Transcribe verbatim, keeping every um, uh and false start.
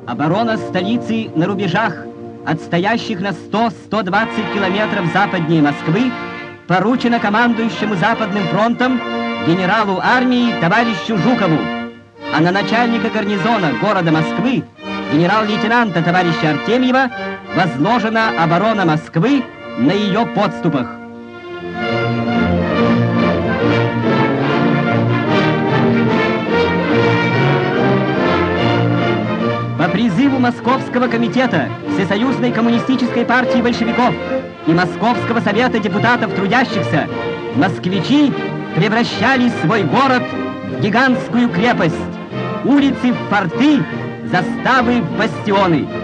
Оборона столицы на рубежах, отстоящих на сто — сто двадцать километров западнее Москвы, поручена командующему Западным фронтом генералу армии товарищу Жукову, а на начальника гарнизона города Москвы, генерал-лейтенанта товарища Артемьева, возложена оборона Москвы на ее подступах. По призыву Московского комитета Всесоюзной коммунистической партии большевиков и Московского совета депутатов трудящихся, москвичи превращали свой город в гигантскую крепость, улицы в форты, заставы в бастионы.